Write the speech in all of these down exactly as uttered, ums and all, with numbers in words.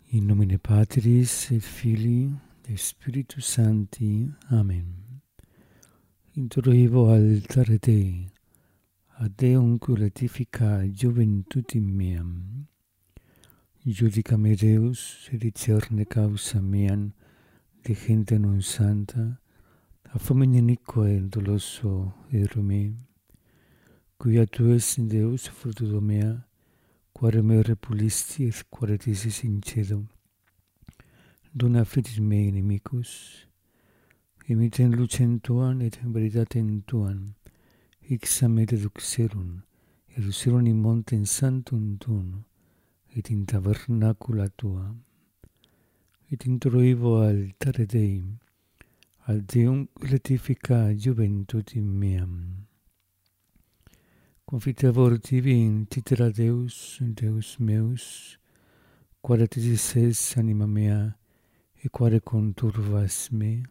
In nomine Patris et Filii et Spiritus Sancti. Amen. Introivo altare Dei, ad Deum gratifica juventutim meam. Judica me Deus, et discerne causa meam, de gente non santa, a fomine inique doloso ero me, quia tu es Deus fructudo mea, quare me repulisti et quare disi sincedo, dona fitis mei inimicus, imiten lucem tuam et veritatem tuam, ixam me deduxerum, et userum in montem sanctum tuum, et in tabernacula tua. Et introivo altare Dei, al Deum gratifica juventutim meam. Confitevor tibi in titera Deus, Deus meus, quare tisis es anima mea, e quare conturvas me.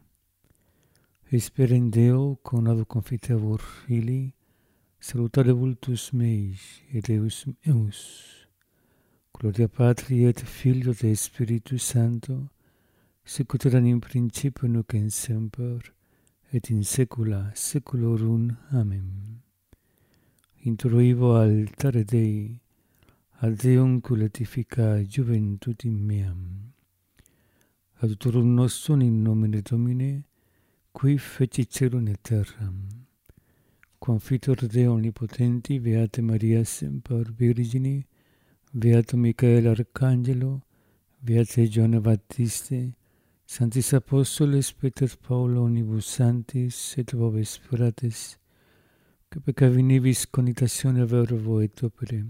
Esper in Deo, conado confitevor Filii, salutare vultus meis, et Deus meus. Gloria Patri et Filio et Spiritus Sancto, sicut erat in principio nunc et semper, et in saecula saeculorum. Amen. Introivo altare Dei, ad Deum gratifica juventutim meam. Adiutorum nostrum in nomine Domini, qui feci celum et terram. Confitor Deo omnipotenti, Beata Maria semper Virgini, Beato Michael Arcangelo, Beate Johanne Baptiste, Sanctis Apostoles Peter Paulo omnibus sanctis et vobis fratres, que peccavinibus conitatione verbo et opere.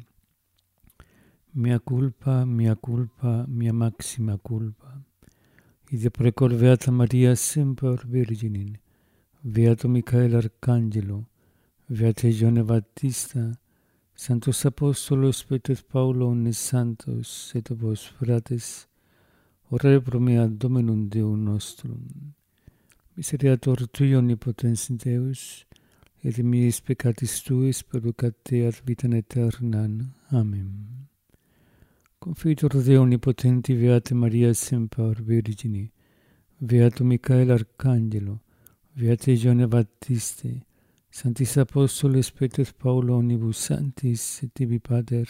Mea culpa, mea culpa, mea maxima culpa. Ide precor Beata Maria semper Virginin, Beato Michael Arcangelo, Beate Johanne Baptista, Sanctos Apostolos Peter Paulo omnes santos et vos fratres, orare pro mea Dominum Deum nostrum. Miseriator Tui omnipotens Deus, et miis peccatis Tuis perducat ad vitam aeternam. Amen. Confitor Deo omnipotenti, Beate Maria semper Virgini, Beato Michael Arcangelo, Beate Johanne Baptiste, Sanctis Apostoles Peter Paulo omnibus sanctis et tibi Pater,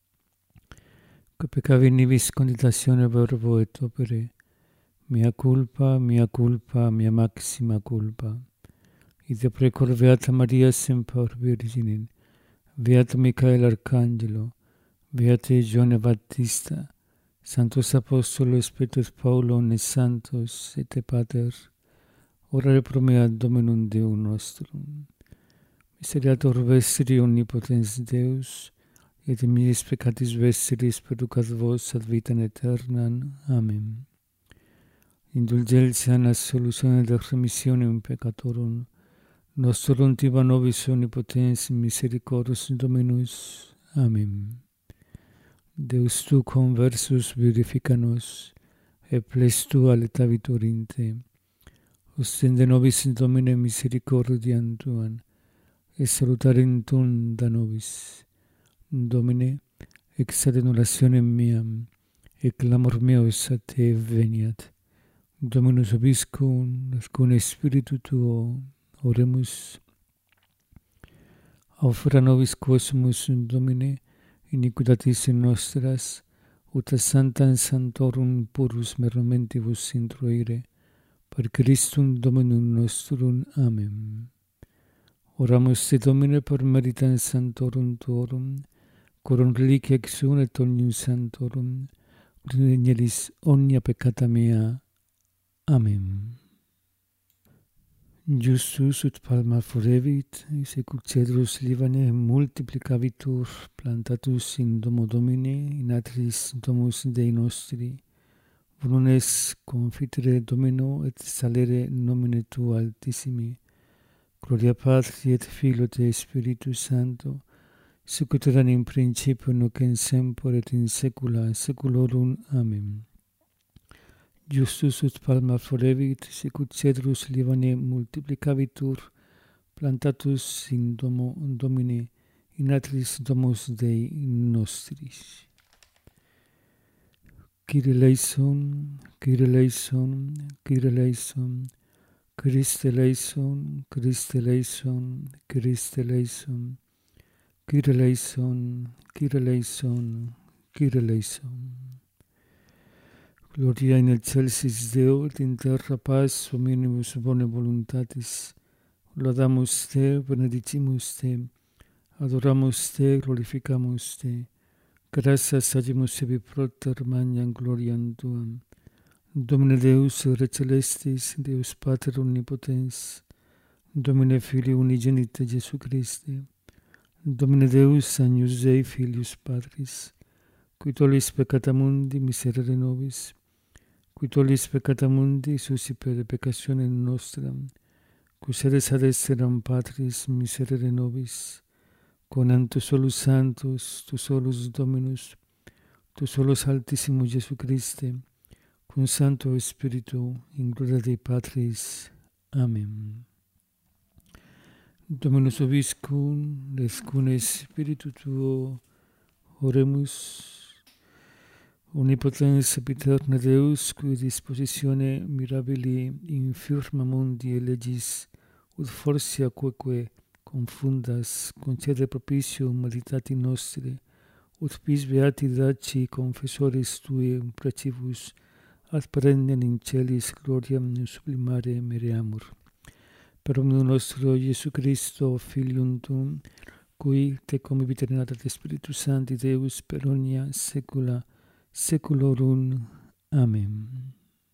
que peccavinibus conitatione verbo et opere, mea culpa, mea culpa, mea maxima culpa. Ide precor Beata Maria semper Virginin, Beato Michael Arcangelo, Beate Johanne Baptista, Sanctos Apostolos Peter Paulo omnes santos et te Pater, orare pro mea Dominum Deum nostrum. Miseriator vestri omnipotens Deus, et miis peccatis vestris perducat vos ad vitam aeternam. Amen. Indulgentia et solutione et remissionem peccatorum, nostrum tiba nobis omnipotens misericordis Dominus. Amen. Deus tu conversus vivifica nos, et ples tua letavitur in te. Ostende nobis in Domine misericordiam tuam, et salutarim tuum da nobis. Domine, ex ad annullationem meam, et clamor meus a te veniat. Dominus vobiscum, et cum spiritu tuo, oremus. Aufera nobis quosumus in Domine, iniquitatis nostras, ut a sanctam sanctorum purus mermentibus introire, per Christum Dominum nostrum. Amen. Oramus te Domine per meritam sanctorum tuorum, corum reliquia exum et omnium sanctorum, ut igneris omnia peccata mea. Amen. Justus ut palma florevit, sicut cedrus Libane multiplicavitur, plantatus in domo Domini, in atris domus Dei nostri, volunes confitere Domino et salere nomine Tuo altissimi. Gloria Patri et Filio et Spiritus Sancto, sicut erat in principio nunc et semper et in saecula saeculorum. Amen. Justus ut palma florevit, sicut cedrus Libane multiplicavitur, plantatus in domo Domini, in atris domus Dei nostris. Kyrie eleison, Kyrie eleison, Kyrie eleison, Christe eleison, Christe eleison, Christe eleison, Kyrie eleison, Kyrie eleison, Kyrie eleison. Gloria in excelsis Deo, et in terra paz hominibus bone voluntatis. Laudamus Te, benedicimus Te, adoramus Te, glorificamus Te. Gratias agimus ebi proter magnam gloriam Tuam. Domine Deus, Re Celestis, Deus Pater Omnipotens, Domine Filii Unigenite Jesu Christe, Domine Deus, Agnus Dei, Filius Patris, qui tollis peccata mundi, miserere nobis, qui tollis peccata mundi, suscipere peccatione nostra, qui sedes ad esseram Patris, miserere nobis, con tu solus santus, tu solus Dominus, tu solus Altissimus Jesu Christe, con Santo Spiritu, in gloria Dei Patris. Amen. Dominus vobiscum, les cune Spiritu tuo, oremus. Omnipotens sempiterne Deus, qui dispositione mirabili infirma mundi elegis, ut fortia quoque confundas, concede propitium meditati nostri, ut bis beati daci confessoris Tui precibus, ad perennem in celis gloriam sublimare mereamur. Per omnium nostro Iesu Christo, Filium Tuum, cui Te convivit in ad Spiritus Sancti Deus per omnia saecula saeculorum. Amen.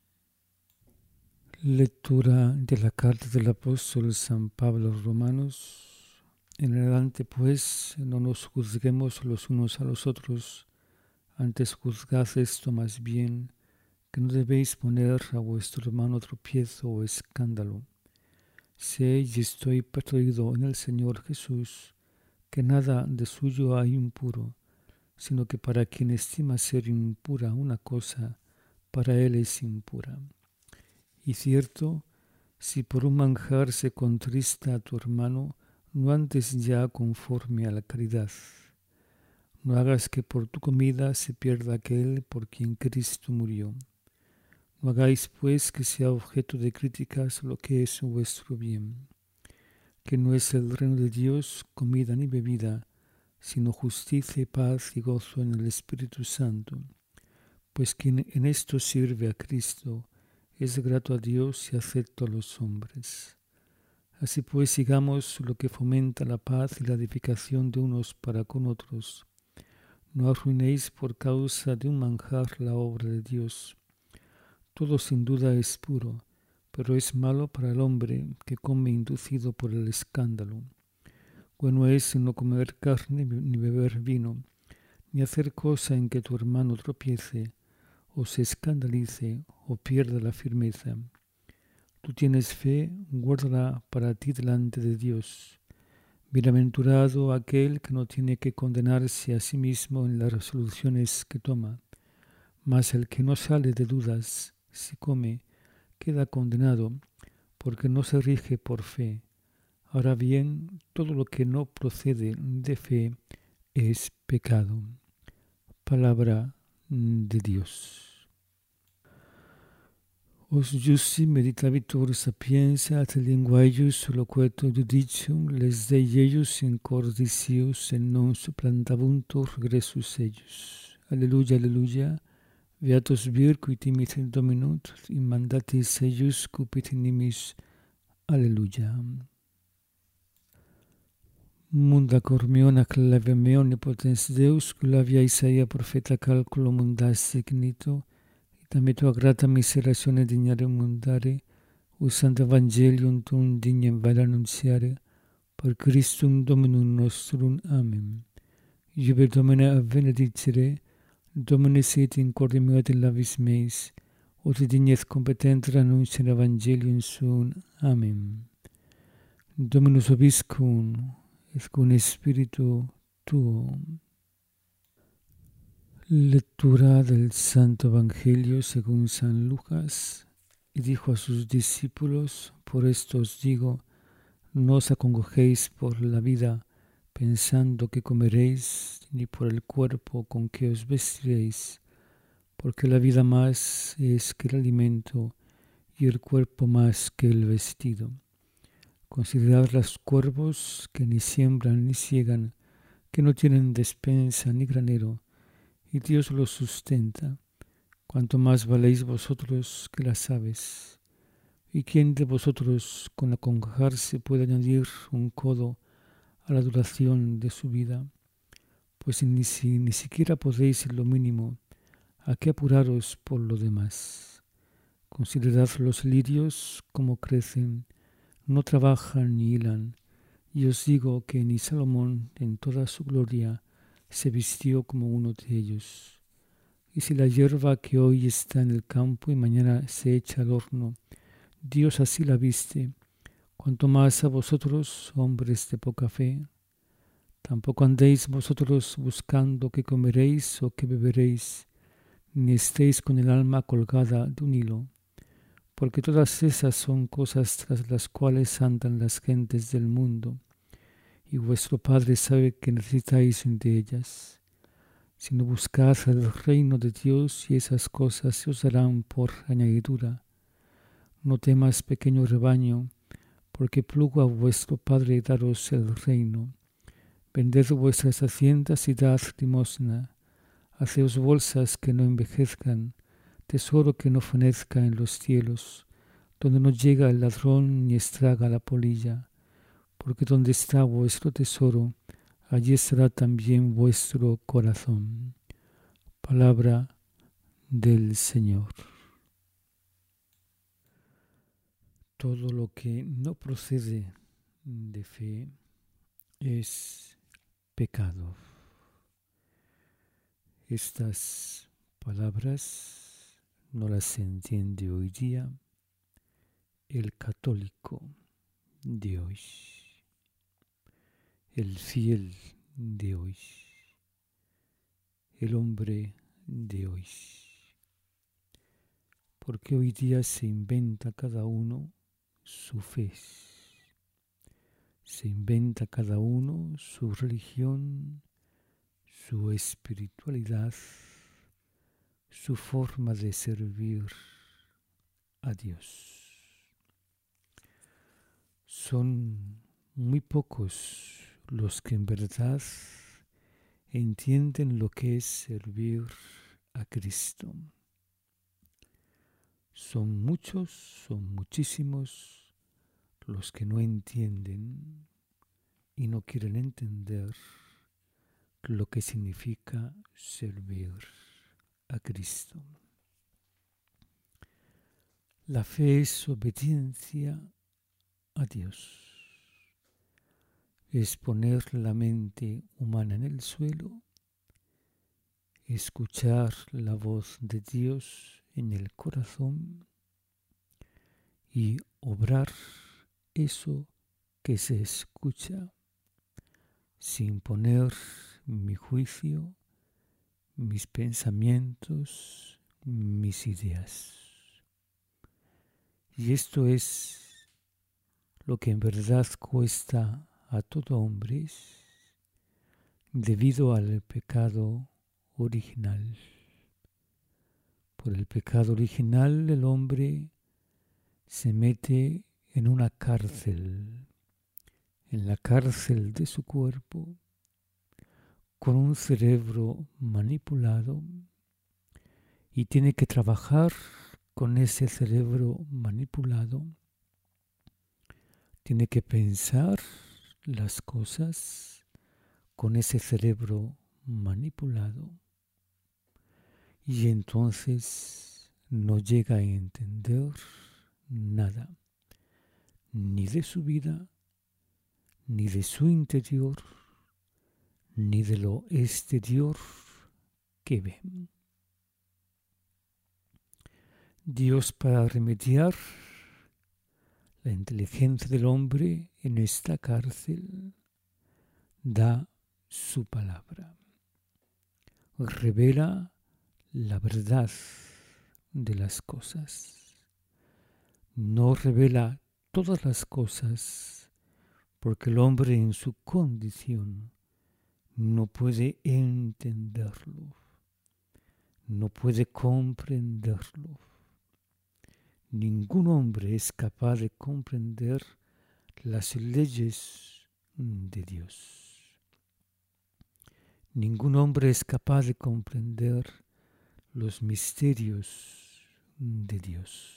Lectura de la carta del apóstol San Pablo a los Romanos. En adelante, pues, no nos juzguemos los unos a los otros, antes juzgad esto más bien, que no debéis poner a vuestro hermano tropiezo o escándalo. Sé y estoy persuadido en el Señor Jesús, que nada de suyo hay impuro, sino que para quien estima ser impura una cosa, para él es impura. Y cierto, si por un manjar se contrista a tu hermano, no andes ya conforme a la caridad. No hagas que por tu comida se pierda aquel por quien Cristo murió. No hagáis pues que sea objeto de críticas lo que es vuestro bien, que no es el reino de Dios comida ni bebida, sino justicia, paz y gozo en el Espíritu Santo. Pues quien en esto sirve a Cristo es grato a Dios y acepto a los hombres. Así pues sigamos lo que fomenta la paz y la edificación de unos para con otros. No arruinéis por causa de un manjar la obra de Dios. Todo sin duda es puro, pero es malo para el hombre que come inducido por el escándalo. Bueno es no comer carne ni beber vino, ni hacer cosa en que tu hermano tropiece, o se escandalice, o pierda la firmeza. Tú tienes fe, guárdala para ti delante de Dios. Bienaventurado aquel que no tiene que condenarse a sí mismo en las resoluciones que toma, mas el que no sale de dudas, si come, queda condenado, porque no se rige por fe. Ahora bien, todo lo que no procede de fe es pecado. Palabra de Dios. Os justi meditavitur sapienza at linguaeius loqueto judicium les Dei eius in cordicius et non supplantabuntur regressus eius. Alleluia, alleluia. Beatus vir qui timit Dominum, in mandatis eius cupit nimis. Alleluia. Munda cor meo clave meo omnipotens Deus, culavia Isaia profeta calculo mundasse ignito, itamme tua grata miserazione dignare mundare, usant evangelium tuum dignem vale annunziare, per Christum Dominum nostrum. Amen. Iube Domine a benedicere, Domine sit in corde meo et in labis meis, ut dignes competenter annunciare evangelium suum. Amen. Dominus vobiscum, et cum Spiritu tuo. Lectura del Santo Evangelio según San Lucas. Y dijo a sus discípulos: por esto os digo, no os acongojéis por la vida, pensando que comeréis, ni por el cuerpo con que os vestiréis. porque la vida más es que el alimento y el cuerpo más que el vestido. Considerad los cuervos que ni siembran ni ciegan, que no tienen despensa ni granero, y Dios los sustenta. Cuanto más valéis vosotros que las aves. ¿Y quién de vosotros con acongojarse puede añadir un codo a la duración de su vida? Pues ni, si, ni siquiera podéis lo mínimo, ¿a qué apuraros por lo demás? Considerad los lirios como crecen, no trabajan ni hilan, y os digo que ni Salomón en toda su gloria se vistió como uno de ellos. Y si la hierba que hoy está en el campo y mañana se echa al horno, Dios así la viste, cuanto más a vosotros, hombres de poca fe. Tampoco andéis vosotros buscando qué comeréis o qué beberéis, ni estéis con el alma colgada de un hilo, porque todas esas son cosas tras las cuales andan las gentes del mundo, y vuestro Padre sabe que necesitáis de ellas. Sino buscad el reino de Dios y esas cosas se os darán por añadidura. No temas, pequeño rebaño, porque plugo a vuestro Padre daros el reino. Vended vuestras haciendas y dad limosna. Haceos bolsas que no envejezcan, tesoro que no fenezca en los cielos, donde no llega el ladrón ni estraga la polilla. Porque donde está vuestro tesoro, allí estará también vuestro corazón. Palabra del Señor. Todo lo que no procede de fe es pecado. Estas palabras no las entiende hoy día el católico de hoy, el fiel de hoy, el hombre de hoy. Porque hoy día se inventa cada uno su fe, se inventa cada uno su religión, su espiritualidad, su forma de servir a Dios. Son muy pocos los que en verdad entienden lo que es servir a Cristo. Son muchos, son muchísimos los que no entienden y no quieren entender lo que significa servir a Cristo. La fe es obediencia a Dios. Es poner la mente humana en el suelo, escuchar la voz de Dios en el corazón y obrar eso que se escucha sin poner mi juicio, mis pensamientos, mis ideas. Y esto es lo que en verdad cuesta a todo hombre debido al pecado original. Por el pecado original el hombre se mete en una cárcel, en la cárcel de su cuerpo, con un cerebro manipulado y tiene que trabajar con ese cerebro manipulado. Tiene que pensar las cosas con ese cerebro manipulado y entonces no llega a entender nada, ni de su vida, ni de su interior, ni de lo exterior que ve. Dios, para remediar la inteligencia del hombre en esta cárcel, da su palabra. Revela la verdad de las cosas. No revela todas las cosas porque el hombre en su condición no puede entenderlo. no puede comprenderlo. Ningún hombre es capaz de comprender las leyes de Dios. Ningún hombre es capaz de comprender los misterios de Dios.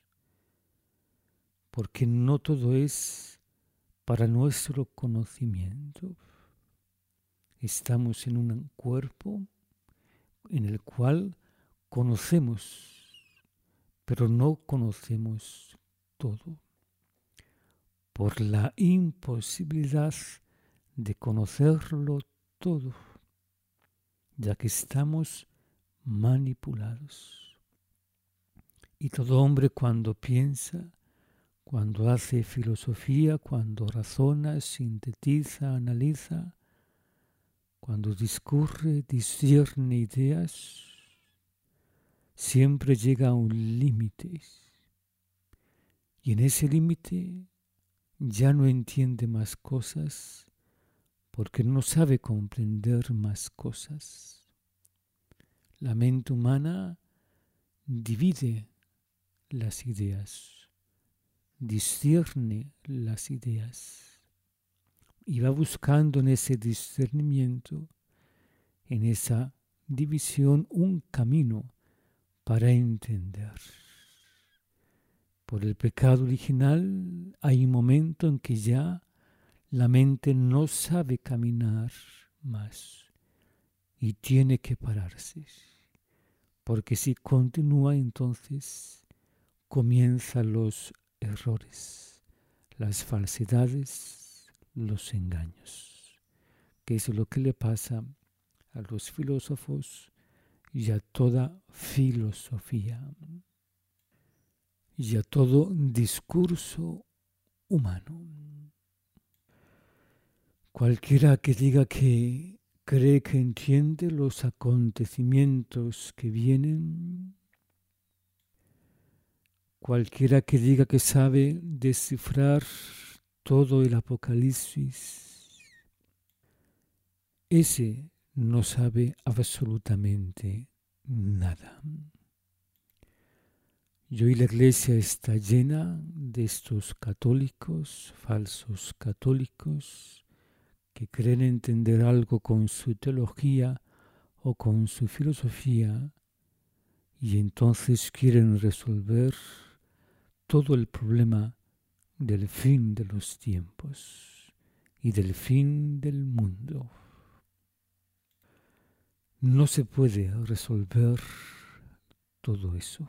Porque no todo es para nuestro conocimiento. Estamos en un cuerpo en el cual conocemos, pero no conocemos todo. Por la imposibilidad de conocerlo todo, ya que estamos manipulados. Y todo hombre cuando piensa, cuando hace filosofía, cuando razona, sintetiza, analiza, cuando discurre, discierne ideas, siempre llega a un límite. Y en ese límite ya no entiende más cosas porque no sabe comprender más cosas. La mente humana divide las ideas, discierne las ideas y va buscando en ese discernimiento, en esa división, un camino para entender. Por el pecado original hay un momento en que ya la mente no sabe caminar más y tiene que pararse, porque si continúa entonces comienzan los errores, las falsedades, los engaños, que es lo que le pasa a los filósofos y a toda filosofía y a todo discurso humano. Cualquiera que diga que cree que entiende los acontecimientos que vienen, cualquiera que diga que sabe descifrar todo el Apocalipsis, ese no sabe absolutamente nada. Y hoy la iglesia está llena de estos católicos, falsos católicos, que creen entender algo con su teología o con su filosofía y entonces quieren resolver todo el problema del fin de los tiempos y del fin del mundo. No se puede resolver todo eso,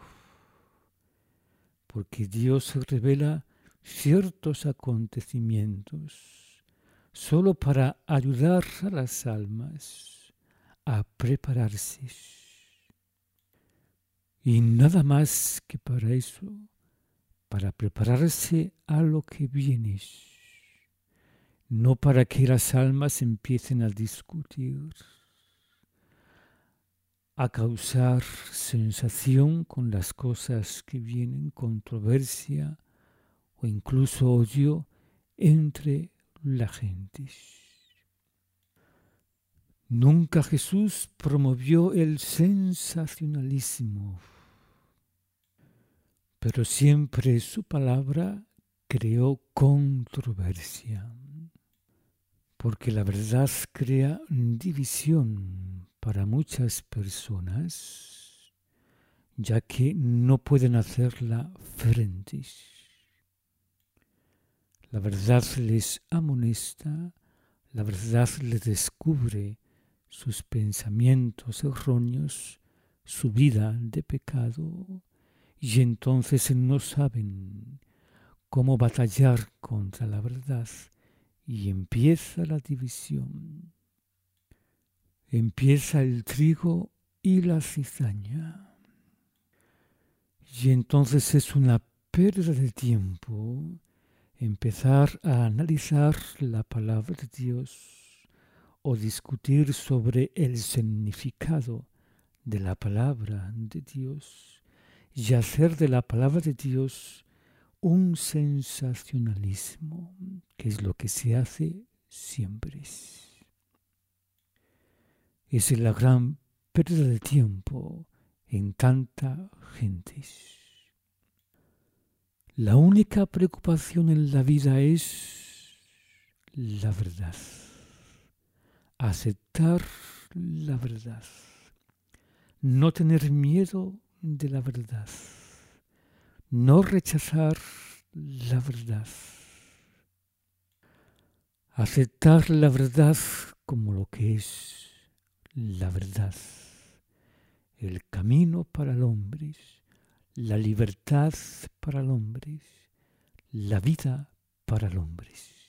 porque Dios revela ciertos acontecimientos solo para ayudar a las almas a prepararse. Y nada más que para eso, para prepararse a lo que viene, no para que las almas empiecen a discutir, a causar sensación con las cosas que vienen, controversia o incluso odio entre la gente. Nunca Jesús promovió el sensacionalismo, pero siempre su palabra creó controversia, porque la verdad crea división para muchas personas, ya que no pueden hacerla frente. La verdad les amonesta, la verdad les descubre sus pensamientos erróneos, su vida de pecado, y entonces no saben cómo batallar contra la verdad y empieza la división. Empieza el trigo y la cizaña. Y entonces es una pérdida de tiempo empezar a analizar la palabra de Dios o discutir sobre el significado de la palabra de Dios y hacer de la palabra de Dios un sensacionalismo, que es lo que se hace siempre. Es la gran pérdida de tiempo en tanta gente. La única preocupación en la vida es la verdad. Aceptar la verdad. No tener miedo de la verdad. No rechazar la verdad. Aceptar la verdad como lo que es la verdad. El camino para el hombre, la libertad para el hombre, la vida para el hombre.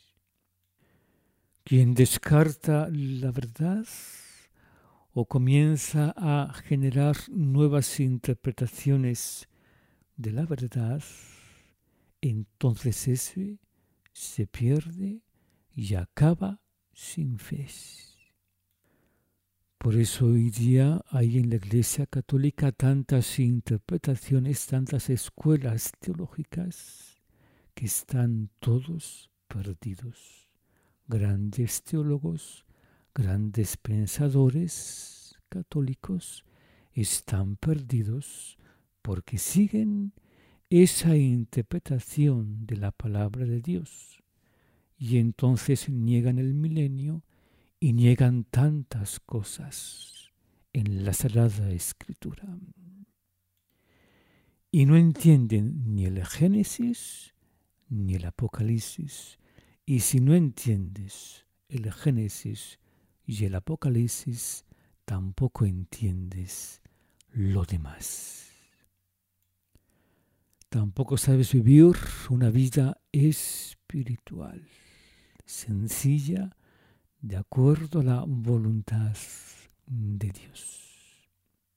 Quien descarta la verdad o comienza a generar nuevas interpretaciones de la verdad, entonces ese se pierde y acaba sin fe. Por eso hoy día hay en la Iglesia Católica tantas interpretaciones, tantas escuelas teológicas que están todos perdidos. Grandes teólogos, grandes pensadores católicos están perdidos porque siguen esa interpretación de la palabra de Dios y entonces niegan el milenio y niegan tantas cosas en la Sagrada Escritura. Y no entienden ni el Génesis ni el Apocalipsis. Y si no entiendes el Génesis y el Apocalipsis, tampoco entiendes lo demás. Tampoco sabes vivir una vida espiritual, sencilla, de acuerdo a la voluntad de Dios.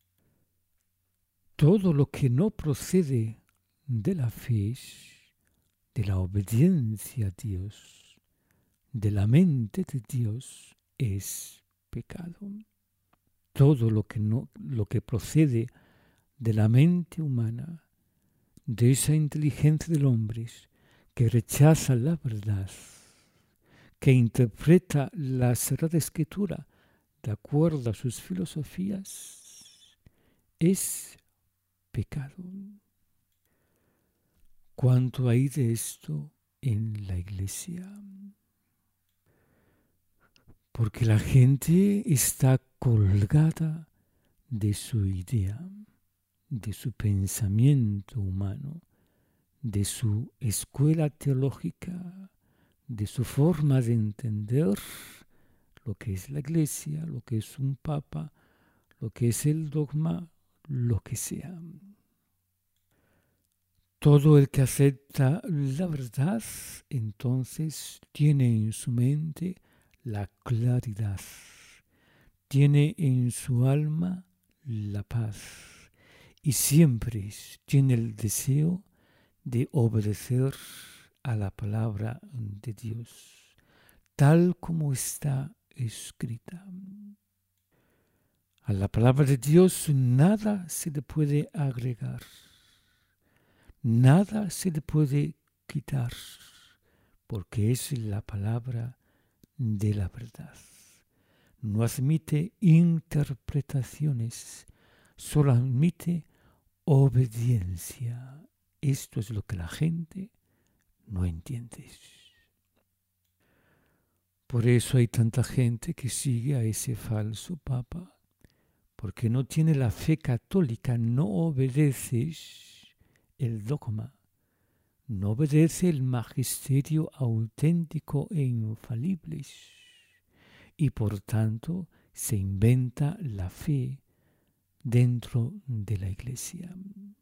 Todo lo que no procede de la fe, de la obediencia a Dios, de la mente de Dios, es pecado. Todo lo que no, lo que procede de la mente humana, de esa inteligencia del hombre que rechaza la verdad, que interpreta la Sagrada Escritura de acuerdo a sus filosofías, es pecado. ¿Cuánto hay de esto en la Iglesia? Porque la gente está colgada de su idea, de su pensamiento humano, de su escuela teológica, de su forma de entender lo que es la Iglesia, lo que es un papa, lo que es el dogma, lo que sea. Todo el que acepta la verdad, entonces tiene en su mente la claridad, tiene en su alma la paz y siempre tiene el deseo de obedecer a la palabra de Dios, tal como está escrita. A la palabra de Dios nada se le puede agregar, nada se le puede quitar, porque es la palabra de la verdad. No admite interpretaciones, solo admite obediencia. Esto es lo que la gente no entiende. Por eso hay tanta gente que sigue a ese falso papa, porque no tiene la fe católica, no obedece el dogma, no obedece el magisterio auténtico e infalible, y por tanto se inventa la fe dentro de la Iglesia.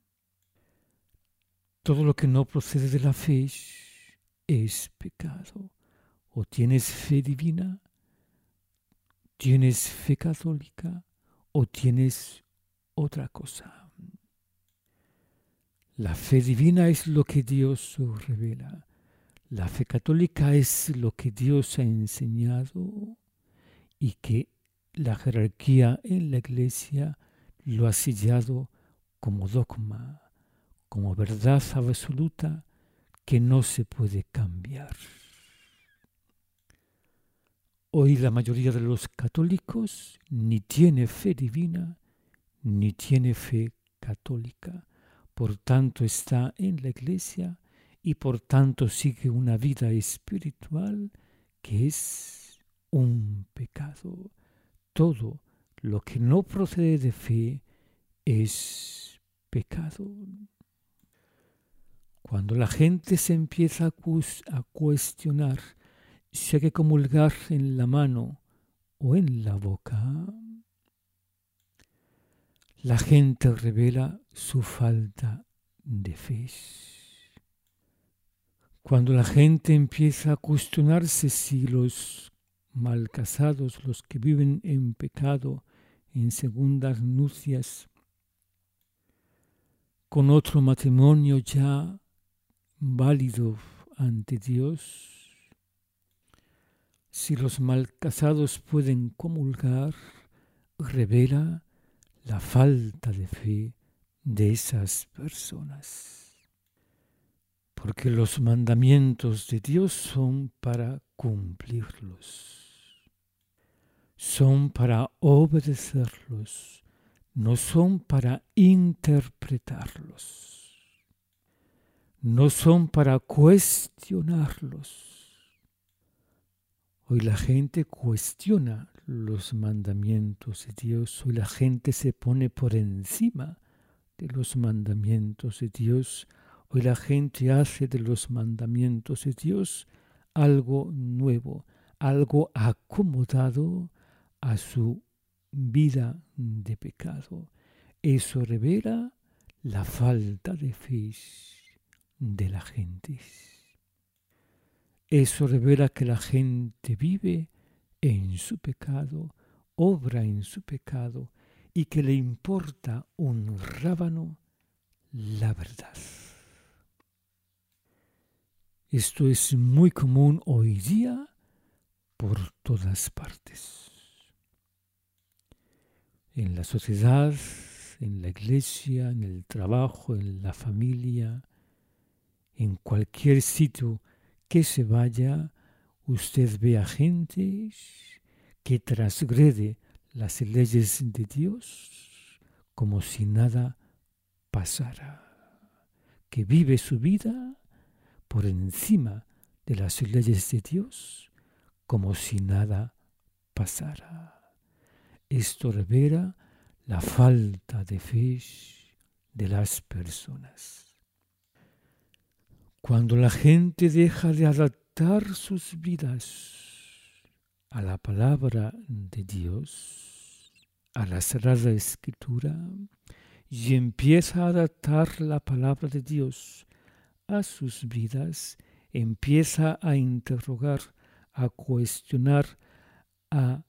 Todo lo que no procede de la fe es pecado. O tienes fe divina, tienes fe católica, o tienes otra cosa. La fe divina es lo que Dios revela. La fe católica es lo que Dios ha enseñado y que la jerarquía en la Iglesia lo ha sellado como dogma, como verdad absoluta que no se puede cambiar. Hoy la mayoría de los católicos ni tiene fe divina ni tiene fe católica, por tanto está en la iglesia y por tanto sigue una vida espiritual que es un pecado. Todo lo que no procede de fe es pecado. Cuando la gente se empieza a, cu- a cuestionar si hay que comulgar en la mano o en la boca, la gente revela su falta de fe. Cuando la gente empieza a cuestionarse si los mal casados, los que viven en pecado, en segundas nupcias, con otro matrimonio ya válido ante Dios, si los mal casados pueden comulgar, revela la falta de fe de esas personas. Porque los mandamientos de Dios son para cumplirlos, son para obedecerlos, no son para interpretarlos, no son para cuestionarlos. Hoy la gente cuestiona los mandamientos de Dios, hoy la gente se pone por encima de los mandamientos de Dios, hoy la gente hace de los mandamientos de Dios algo nuevo, algo acomodado a su vida de pecado. Eso revela la falta de fe de la gente. Eso revela que la gente vive en su pecado, obra en su pecado y que le importa un rábano la verdad. Esto es muy común hoy día por todas partes. En la sociedad, en la iglesia, en el trabajo, en la familia, en cualquier sitio que se vaya, usted ve a gente que transgrede las leyes de Dios como si nada pasara, que vive su vida por encima de las leyes de Dios como si nada pasara. Esto revela la falta de fe de las personas. Cuando la gente deja de adaptar sus vidas a la palabra de Dios, a la Sagrada Escritura, y empieza a adaptar la palabra de Dios a sus vidas, empieza a interrogar, a cuestionar, a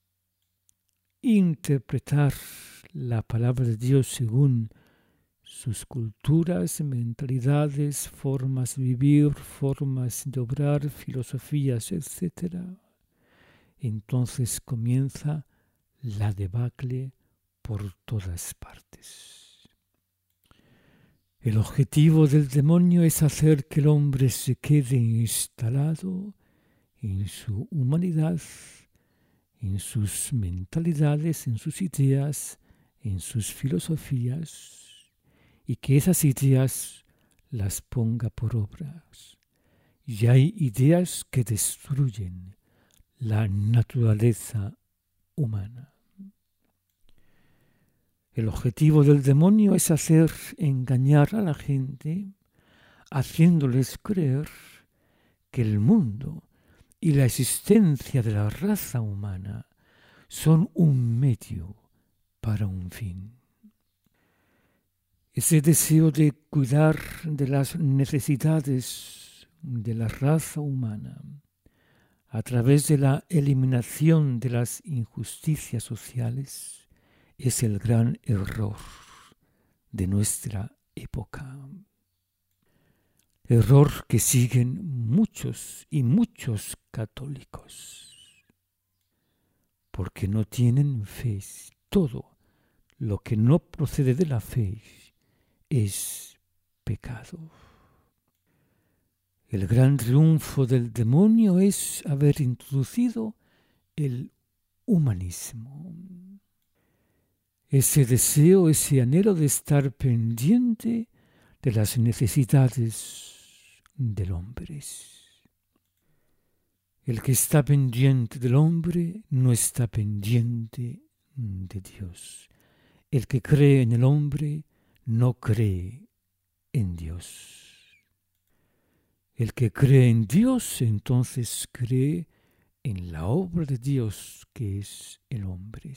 interpretar la palabra de Dios según sus culturas, mentalidades, formas de vivir, formas de obrar, filosofías, etcétera. Entonces comienza la debacle por todas partes. El objetivo del demonio es hacer que el hombre se quede instalado en su humanidad, en sus mentalidades, en sus ideas, en sus filosofías, y que esas ideas las ponga por obras. Y hay ideas que destruyen la naturaleza humana. El objetivo del demonio es hacer engañar a la gente, haciéndoles creer que el mundo y la existencia de la raza humana son un medio para un fin. Ese deseo de cuidar de las necesidades de la raza humana a través de la eliminación de las injusticias sociales es el gran error de nuestra época. Error que siguen muchos y muchos católicos, porque no tienen fe. Todo lo que no procede de la fe es pecado. El gran triunfo del demonio es haber introducido el humanismo. ese deseo, ese anhelo de estar pendiente de las necesidades del hombre. El que está pendiente del hombre no está pendiente de Dios. El que cree en el hombre no cree en Dios. El que cree en Dios entonces cree en la obra de Dios que es el hombre.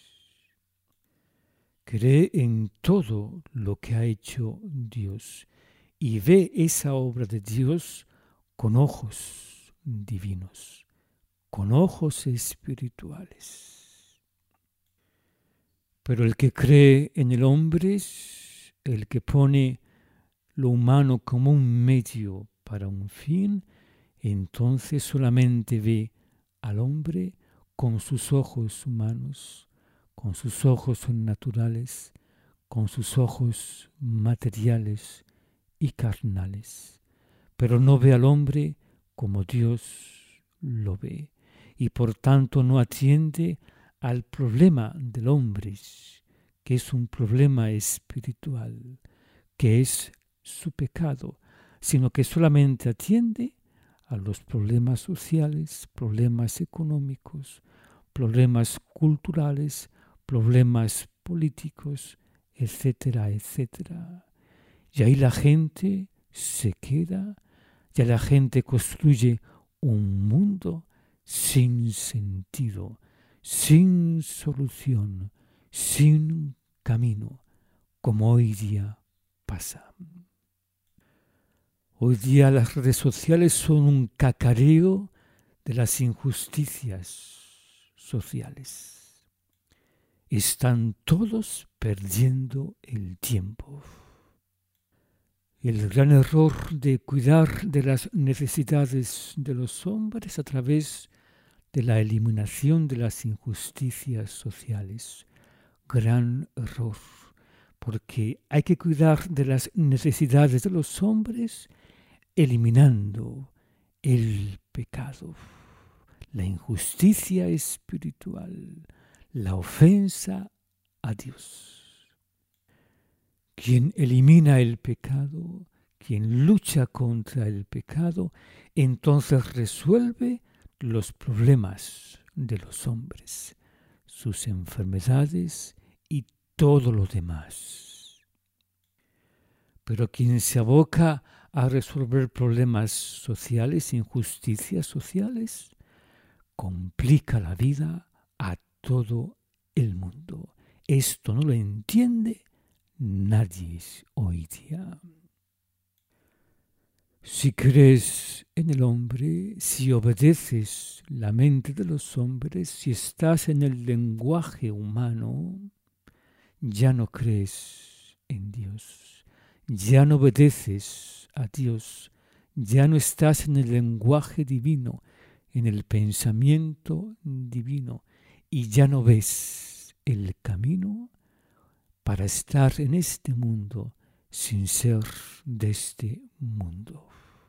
Cree en todo lo que ha hecho Dios y ve esa obra de Dios con ojos divinos, con ojos espirituales. Pero el que cree en el hombre, el que pone lo humano como un medio para un fin, entonces solamente ve al hombre con sus ojos humanos, con sus ojos naturales, con sus ojos materiales y carnales, pero no ve al hombre como Dios lo ve, y por tanto no atiende al problema del hombre, que es un problema espiritual, que es su pecado, sino que solamente atiende a los problemas sociales, problemas económicos, problemas culturales, problemas políticos, etcétera, etcétera. Y ahí la gente se queda, ya la gente construye un mundo sin sentido, sin solución, sin camino, como hoy día pasa. Hoy día las redes sociales son un cacareo de las injusticias sociales. Están todos perdiendo el tiempo. El gran error de cuidar de las necesidades de los hombres a través de la eliminación de las injusticias sociales. Gran error, porque hay que cuidar de las necesidades de los hombres eliminando el pecado, la injusticia espiritual, la ofensa a Dios. Quien elimina el pecado, quien lucha contra el pecado, entonces resuelve los problemas de los hombres, sus enfermedades y todo lo demás. Pero quien se aboca a resolver problemas sociales, injusticias sociales, complica la vida a todo el mundo. Esto no lo entiende nadie hoy día. Si crees en el hombre, si obedeces la mente de los hombres, si estás en el lenguaje humano, ya no crees en Dios, ya no obedeces a Dios, ya no estás en el lenguaje divino, en el pensamiento divino, y ya no ves el camino para estar en este mundo sin ser de este mundo.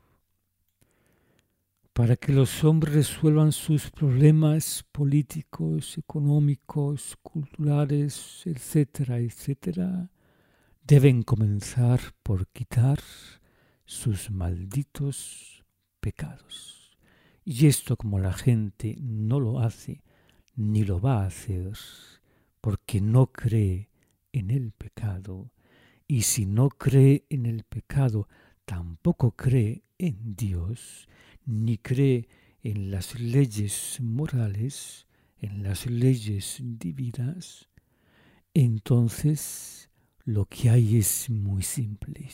Para que los hombres resuelvan sus problemas políticos, económicos, culturales, etcétera, etcétera, deben comenzar por quitar sus malditos pecados. Y esto, como la gente no lo hace, ni lo va a hacer, porque no cree en el pecado, y si no cree en el pecado, tampoco cree en Dios, ni cree en las leyes morales, en las leyes divinas, entonces lo que hay es muy simple.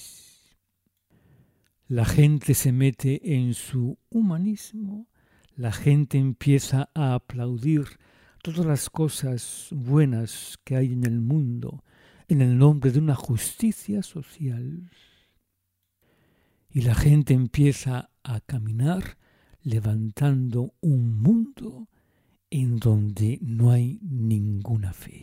La gente se mete en su humanismo, la gente empieza a aplaudir todas las cosas buenas que hay en el mundo en el nombre de una justicia social, y la gente empieza a caminar levantando un mundo en donde no hay ninguna fe,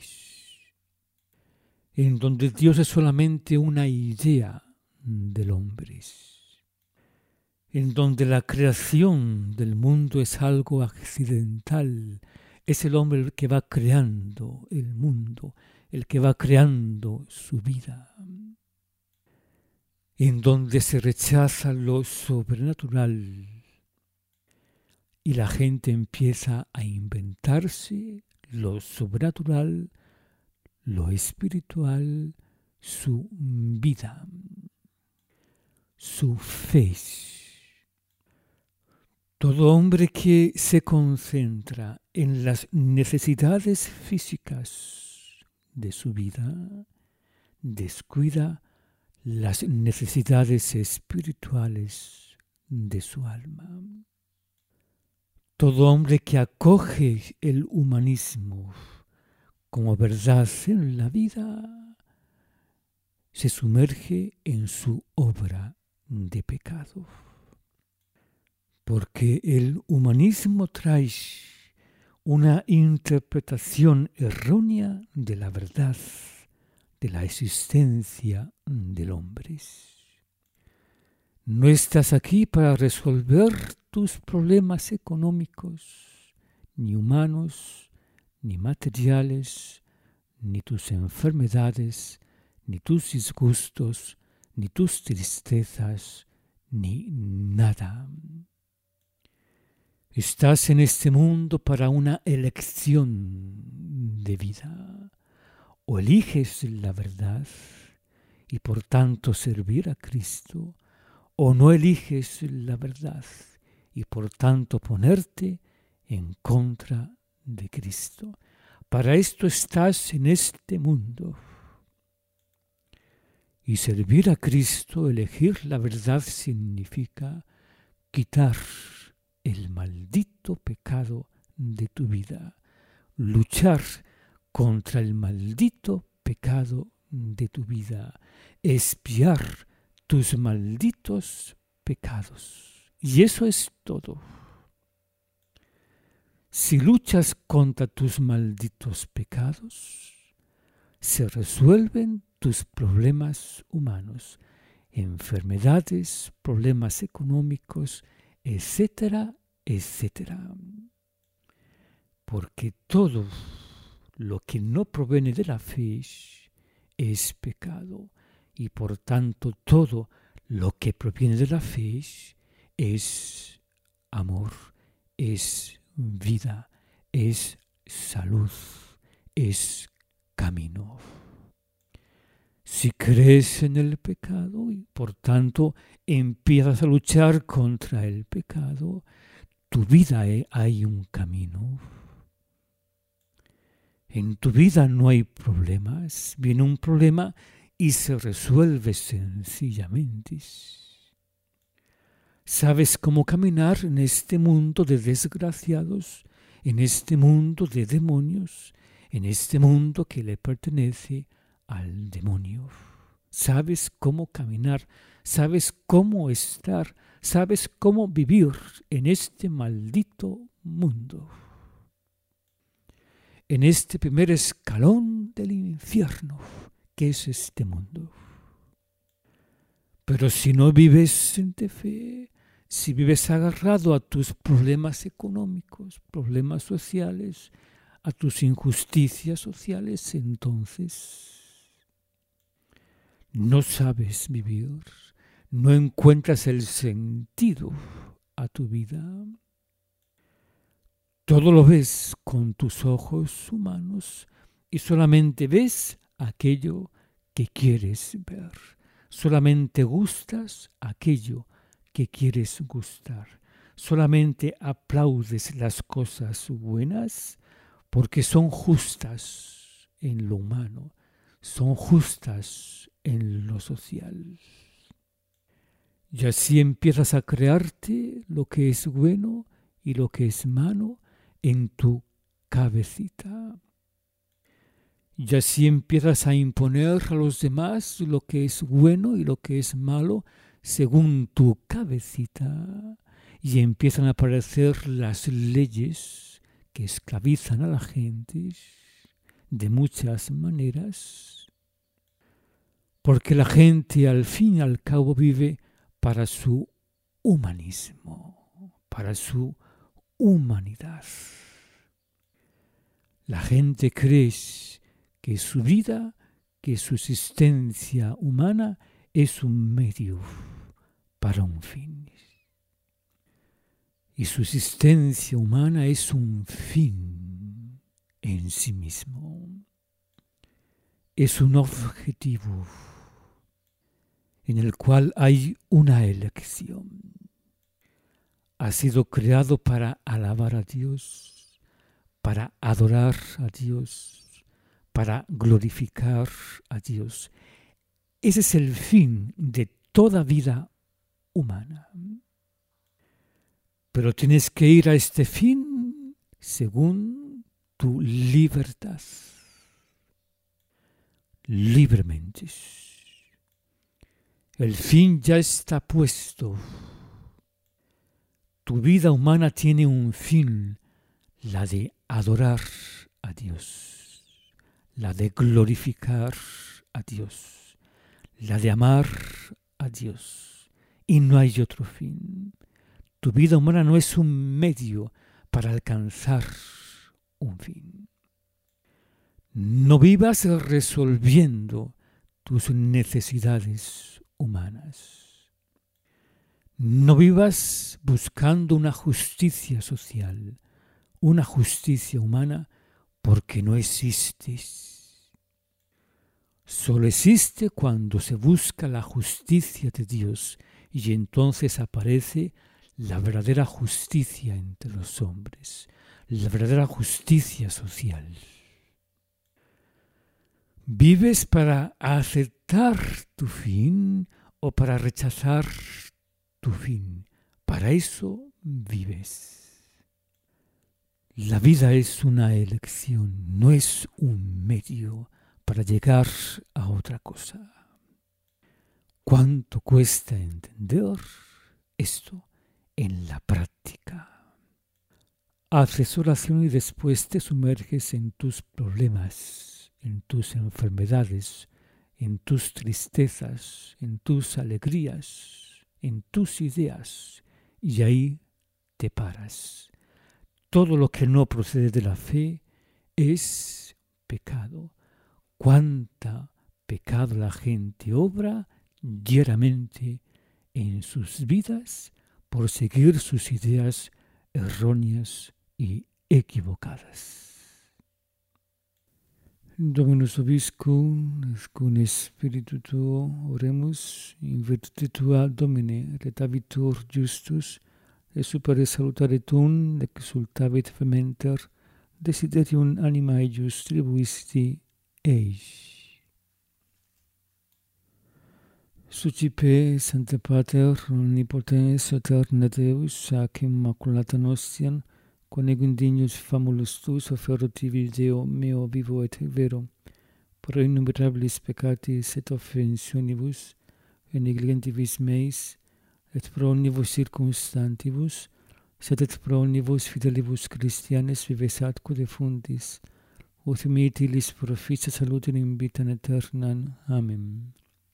en donde Dios es solamente una idea del hombre, en donde la creación del mundo es algo accidental, es el hombre el que va creando el mundo, el que va creando su vida, en donde se rechaza lo sobrenatural y la gente empieza a inventarse lo sobrenatural, lo espiritual, su vida, su fe. Todo hombre que se concentra en las necesidades físicas de su vida descuida las necesidades espirituales de su alma. Todo hombre que acoge el humanismo como verdad en la vida se sumerge en su obra de pecado. Porque el humanismo trae una interpretación errónea de la verdad, de la existencia del hombre. No estás aquí para resolver tus problemas económicos, ni humanos, ni materiales, ni tus enfermedades, ni tus disgustos, ni tus tristezas, ni nada. Estás en este mundo para una elección de vida. O eliges la verdad y por tanto servir a Cristo, o no eliges la verdad y por tanto ponerte en contra de Cristo. Para esto estás en este mundo. Y servir a Cristo, elegir la verdad, significa quitar el maldito pecado de tu vida, luchar contra el maldito pecado de tu vida, expiar tus malditos pecados. Y eso es todo. Si luchas contra tus malditos pecados, se resuelven tus problemas humanos, enfermedades, problemas económicos, etcétera, etcétera. Porque todo lo que no proviene de la fe es pecado, y por tanto todo lo que proviene de la fe es amor, es vida, es salud, es camino. Si crees en el pecado y por tanto empiezas a luchar contra el pecado, tu vida hay un camino. En tu vida no hay problemas, viene un problema y se resuelve sencillamente. Sabes cómo caminar en este mundo de desgraciados, en este mundo de demonios, en este mundo que le pertenece al demonio. Sabes cómo caminar, sabes cómo estar, sabes cómo vivir en este maldito mundo. En este primer escalón del infierno, que es este mundo. Pero si no vives de fe, si vives agarrado a tus problemas económicos, problemas sociales, a tus injusticias sociales, entonces no sabes vivir, no encuentras el sentido a tu vida. Todo lo ves con tus ojos humanos y solamente ves aquello que quieres ver. Solamente gustas aquello que quieres gustar. Solamente aplaudes las cosas buenas porque son justas en lo humano, son justas en lo social. Y así empiezas a crearte lo que es bueno y lo que es malo en tu cabecita. Y así empiezas a imponer a los demás lo que es bueno y lo que es malo según tu cabecita. Y empiezan a aparecer las leyes que esclavizan a la gente de muchas maneras. Porque la gente al fin y al cabo vive para su humanismo, para su humanidad. La gente cree que su vida, que su existencia humana es un medio para un fin. Y su existencia humana es un fin en sí mismo. Es un objetivo en el cual hay una elección. Ha sido creado para alabar a Dios, para adorar a Dios, para glorificar a Dios. Ese es el fin de toda vida humana. Pero tienes que ir a este fin según tu libertad. Libremente. El fin ya está puesto. Tu vida humana tiene un fin, la de adorar a Dios, la de glorificar a Dios, la de amar a Dios. Y no hay otro fin. Tu vida humana no es un medio para alcanzar un fin. No vivas resolviendo tus necesidades humanas. No vivas buscando una justicia social, una justicia humana, porque no existes. Solo existe cuando se busca la justicia de Dios y entonces aparece la verdadera justicia entre los hombres, la verdadera justicia social. ¿Vives para aceptar tu fin o para rechazar tu fin? Para eso vives. La vida es una elección, no es un medio para llegar a otra cosa. ¿Cuánto cuesta entender esto en la práctica? Haces oración y después te sumerges en tus problemas, en tus enfermedades, en tus tristezas, en tus alegrías, en tus ideas, y ahí te paras. Todo lo que no procede de la fe es pecado. Cuánta pecado la gente obra diariamente en sus vidas por seguir sus ideas erróneas y equivocadas. Dominus Vobiscum, cum Spiritu Tuo, oremus, in virtute Tua, Domine, retavitur justus, et super salutare Tuum, exultavit vehementer, desiderium animae eius tribuisti eis. Sucipe, Sancte Pater, omnipotens aeterna Deus, ac immaculata nostiam, quam dignus famulus tuus offertivi Deo meo vivo et vero, pro innumerabilis peccatis et offensionibus, et negligentibus meis, et pro omnibus circumstantibus, sed et pro omnibus fidelibus Christianes vives atque defuндis, ut mitilis proficia salutem in vitam aeternam. Amen.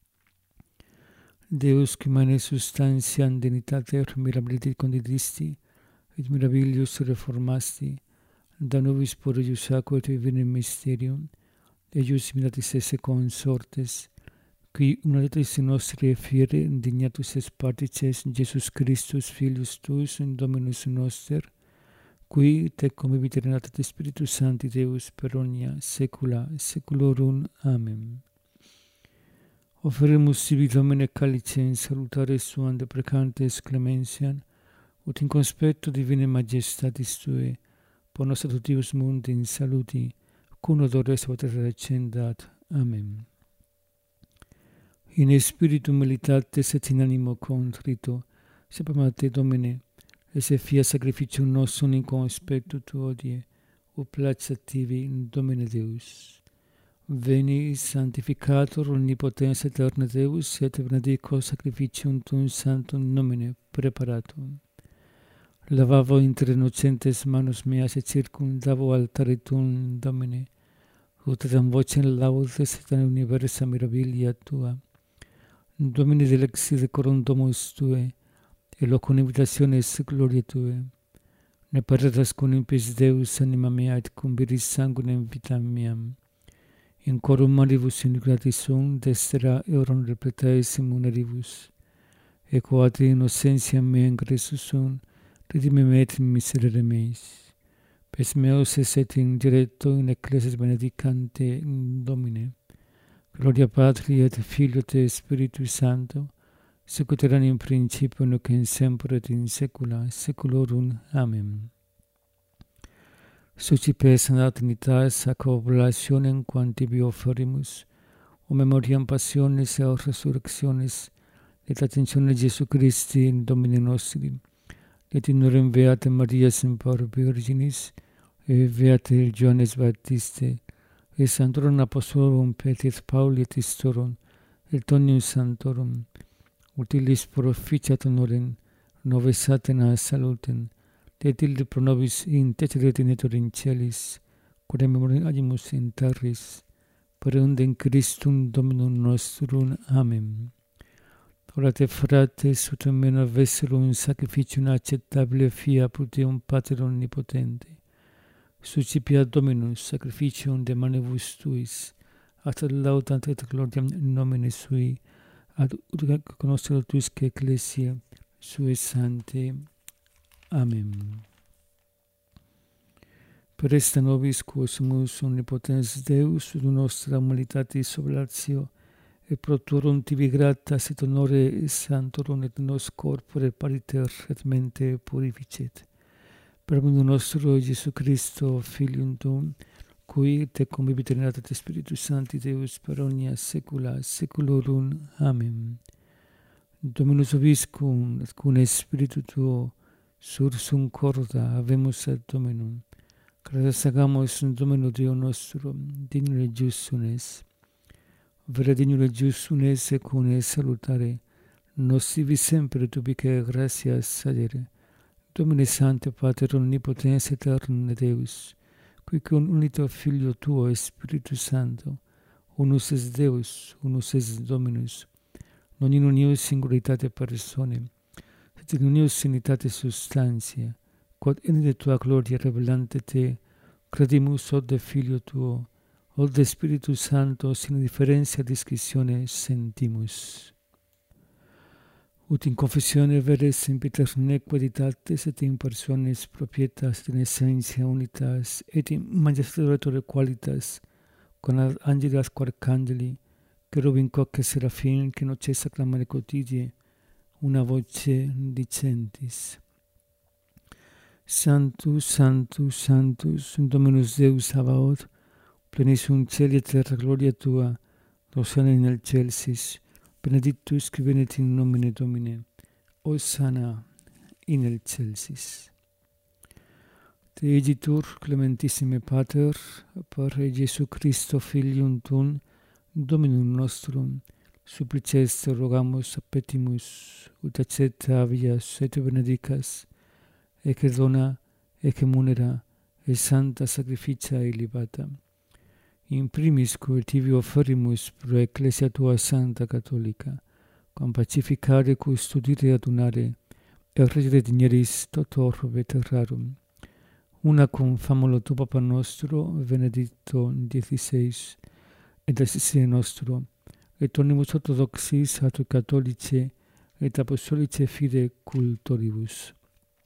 Deus, qui mane substantiam dignitate mirabilitate condidisti, et mirabilius reformasti, da nobis por eius aqua et divinem mysterium, eius miratis esse consortes, qui unitas nostri fiere dignatus es partices Jesus Christus Filius tuus in Dominus noster, qui te convivit in unitate Spiritus Sancti Deus per omnia saecula saeculorum. Amen. Offeremus sibi Domine calicem salutare suam deprecantes clemensiam, ut in conspectu divinae majestatis Tuae, por nos tutibus mundi in saluti, cum odores voter recendat. Amen. In spiritu militatis et in animo contrito, sapem a Te, Domine, esse fiat sacrificium nostrum in conspectu Tuo odie, ut placet Tibi, Domine Deus. Veni sanctificator omnipotens aeterna Deus, et benedico sacrificium Tuum sanctum nomine preparatum. Lavavo inter innocentes manus meas et circumdavo altare Tuum, Domine, ut tam vocem laudes et universa mirabilia Tua. Domine delexi decorum domus Tuae, et locum invitationes gloria Tuae. Ne perdas cum impis Deus anima mea et cum viris sanguinem vitam meam. in corum maribus in gratissum destera eorum repletaesim uneribus, et quod innocentiam mea in Christus sum, redime me et miserere meis. Pes meus eset in diretto in ecclesias benedicante in Domine. Gloria Patri et Filio et Spiritus Sancto, sicut erat in principio nunc in semper et in saecula saeculorum. Amen. Suscipe Sancta Trinitas ac oblationem quam tibi offerimus, o memoriam passiones et resurrectiones, et attentione Jesu Christi in Domine nostri, et in orem Beate Maria semper Virginis, et Beate Johannes Baptiste, et Sanctorum Apostolorum Petri et Pauli et Istorum, et omnium sanctorum, utilis proficiat honorem, nove satana salutem, et illi pro nobis intercedit in in celis, quod memoriam agimus in terris, per undem Christum Dominum nostrum. Amen. Orate frates, ut mena vesserum sacrificium acceptabile fiat Deum Pater omnipotente. Suscipiat Dominus sacrificium de manibus tuis, ad laudam et gloriam in nomine sui, ad ut conoscere tuisque ecclesia sui sancte. Amen. Per esta nobis quosumus omnipotens Deus, ut nostra humanitatis oblatio, et pro tuorum tibi gratas et honore sanctorum et nos corpore pariter et mente purificet. Per mundo nostro Jesu Christo, Filium Tuum, cui te convivit in et Spiritus Sancti Deus per omnia saecula saeculorum. Amen. Dominus vobiscum, et cum spiritu tuo, sursum corda habemus ad Dominum. Gratias agamus in Domino Deo nostro, dignum et justum es. Vera dignum et justum es, et cum es salutare, nos sivi sempre tubique gratias adere. Domine Sancte Pater omnipotens aeternum Deus, qui con unito Filio tuo Spiritus Sancto, unus es Deus, unus es Dominus, non in unio singularitate personae, sed in unio unitate substantia, quod in de tua gloria revelante te, credimus od de Filio tuo, od de Spiritus Sancto, sin differentia disquissione sentimus. Ut in confessione veres in Peter neque editates et in personis propietas in essentia unitas et in majestatis qualitas con angelas quo arcangeli cherubim quoque serafim che non cessa clamare quotidie una voce dicentis Sanctus, Sanctus, Sanctus, Dominus Deus Sabaoth, plenis un cieli et terra gloria tua, Hosanna in excelsis, benedictus qui venit in nomine Domine, Hosanna in excelsis. Te egitur, clementissime Pater, per Jesu Christo Filium Tuum, Dominum nostrum, supplices te rogamus, appetimus, ut accetta avias et benedicas, et que dona, et que munera, et santa sacrificia illibata. In primis quo tibi offerimus pro ecclesia tua Santa Catholica, quam pacificare, custodire, adunare, et regere digneris tot orbe terrarum. Una cum famulo tu Papa nostro, Benedicto diciseis, et assistere nostro, et omnibus orthodoxis, aut catholice, et apostolice fide cultoribus.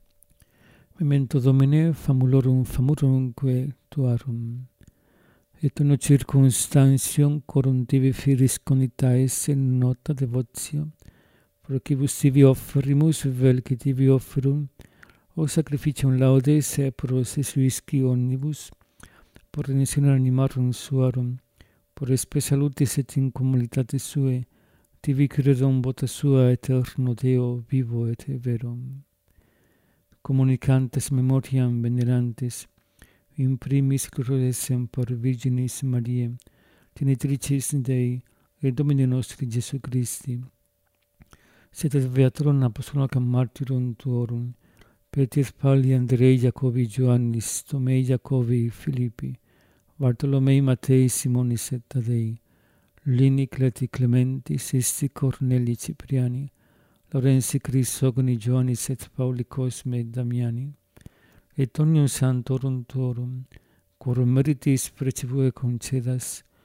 Memento Domine, famulorum famurumque tuarum. Et uno circumstantium corum tibi firis conitaes in nota devotio, procibus tibi offerimus, vel que tibi offerum, o sacrificium laudes et pros esuisci omnibus, por remissione animarum suarum, por espe salutis et in comunitate sue, tibi credum vota sua eterno Deo vivo et verum. Communicantes memoriam venerantes, in primis gloriae semper Virginis Mariae, Tenitricis Dei, et Domine nostri Jesu Christi, sed et Beatorum Apostolorum Martyrum tuorum, Petri et Pauli, Andrei, Jacobi, Ioannis, Tomei, Jacobi, Filippi, Bartolomei, Matei, Simonis et Tadei, Lini, Cleti, Clementi, Sisti, Corneli, Cipriani, Laurensi, Crisogoni, Ioannis et Pauli, Cosme et Damiani, et omnium sanctorum tuorum, quorum meritis precibue concedas,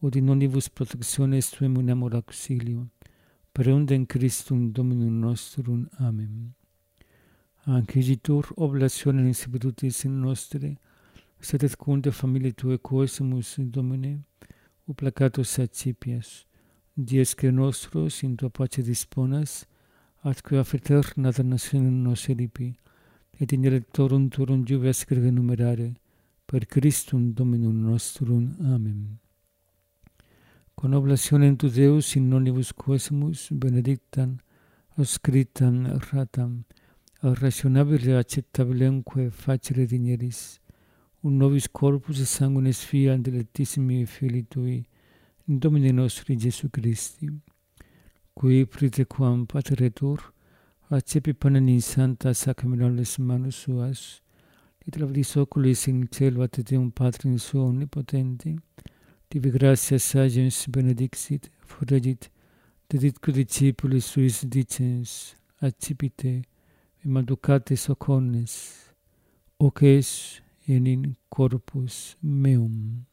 ut in omnibus protectiones tuum in amor auxilio, perundem Christum Dominum nostrum. Amen. Anciditur oblationem institutis nostre, sed et cunde familiae Tuae quosimus, Domine, ut placatus accipias, dies que nostros in Tua pace disponas, atque af aeterna damnationem nos elipi, et in electorum Turum juve ascrige numerare, per Christum Dominum nostrum. Amen. Con oblationem Tu Deus in nonnibus quosimus, benedictam, auscriptam ratam, rationabile acceptabilemque facere digneris, un nobis corpus et sanguinis fiat dilectissimi Filii Tui, in Domine nostri Jesu Christi, qui pritequam pateretur, accepi panem in santa sacramentales manus suas, et labris oculis in cielo ad Deum Patrim suo omnipotenti, divi gratias sagens benedixit, fregit, deditque discipulis suis dicens, accipite, malducate socornes, hoc es in corpus meum.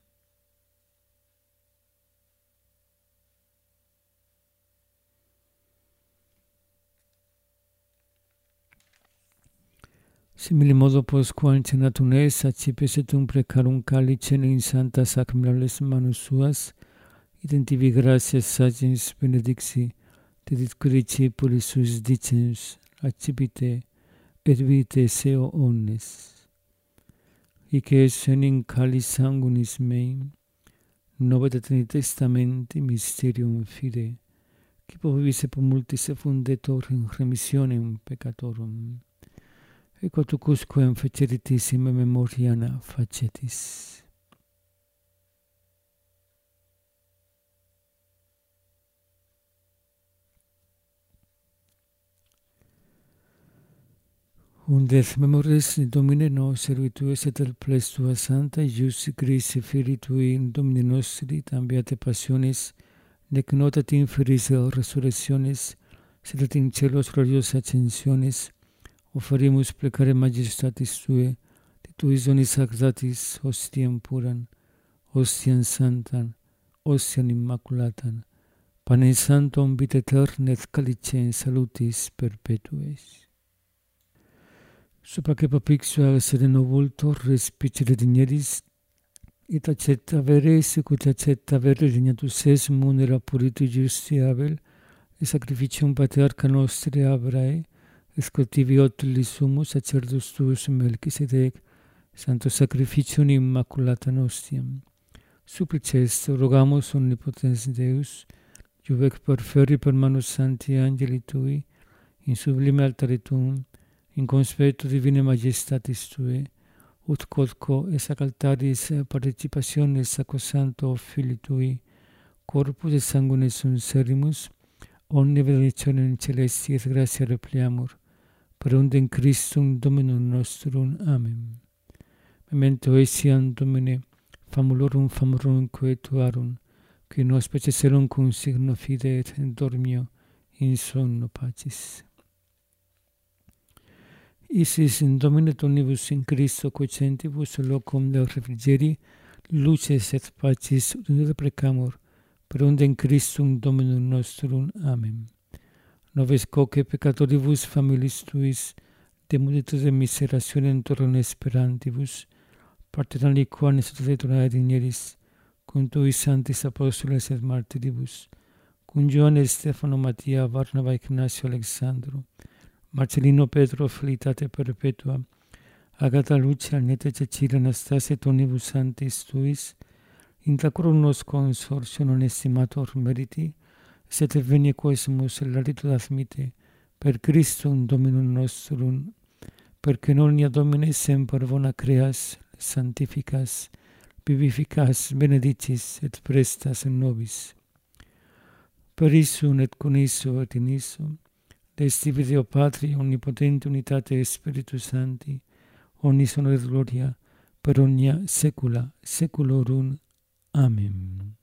Simile modo postquam cenatum es, accipes et um precarum calicem in santa sacramentales manus suas, identivi gratias sagens benedixi, deditque discipulis suis dicens, accipite, et vitae seo omnes. Hic es in calis sanguinis meim, novae testamenti mysterium fide, qui vivis et multis effundetur in remissionem peccatorum, et quatucusquam feceritissima memoriana facetis. Undes memoris Domine nos servitues et al ples Tua Santa, Ius Christi Filii Tui, in Domine nostri, tam beate passiones, nec notat inferis resurrectiones, sed et in celos glorios ascensiones, oferimus plecare majestatis Tue, de Tuis donis sacratis, hostiam puram, hostiam santam, hostiam immaculatam, panem sanctum vitae aeterna et calicem salutis perpetuis. Supraque papixua sereno vultor respicere digneris, et accetta vere sicut accetta vere regnatus es munera puriti justi Abel, et sacrificium patriarcha nostri Abrae, escortivi otulis sumus sacerdus tuus Melchisedec, santo sacrificium immaculata nostiam. Supplices rogamus omnipotens Deus, juvec perferi per manus sancti angeli Tui, in sublime altare Tuum, in conspetto divine majestatis Tue, ut quodco es ac altaris participationes sacrosancto Filii Tui, corpus et sanguinis sunt servimus, omne benedictionem celesti et gratia repliamur, per undem Christum Dominum nostrum. Amen. Memento etiam Domine, famulorum famorum quetuarum, qui nos peceserum cum signo fide et dormio in sonno pacis. Isis in Domine omnibus in Christo quocentibus locum de refrigeri, luces et pacis ut precamur, per undem Christum Dominum nostrum. Amen. Noves coque peccatoribus familiis Tuis, de multitude miserationem torrem esperantibus, parteram liquam necessitatura digneris, cum Tuis sanctis apostoles et martiribus, cum Ioanne, Stefano, Mattia, Barnaba, Ignacio, Alexandro, Marcelino, Pedro, Felitate perpetua, Agata, Lucia, Nete, Cecilia, Anastasia, et omnibus sanctis Tuis, intra corum nos consortio non estimator meriti, sed venie quosimus laritud admite, per Christum Dominum nostrum, perque nomnia Domine semper bona creas, sanctificas, vivificas, benedicis et prestas in nobis. Per issum et con isso et in isso, Desti Deo Patri, omnipotente unitate Spiritus Sancti, omnis honor et gloria, per omnia saecula saeculorum. Amen.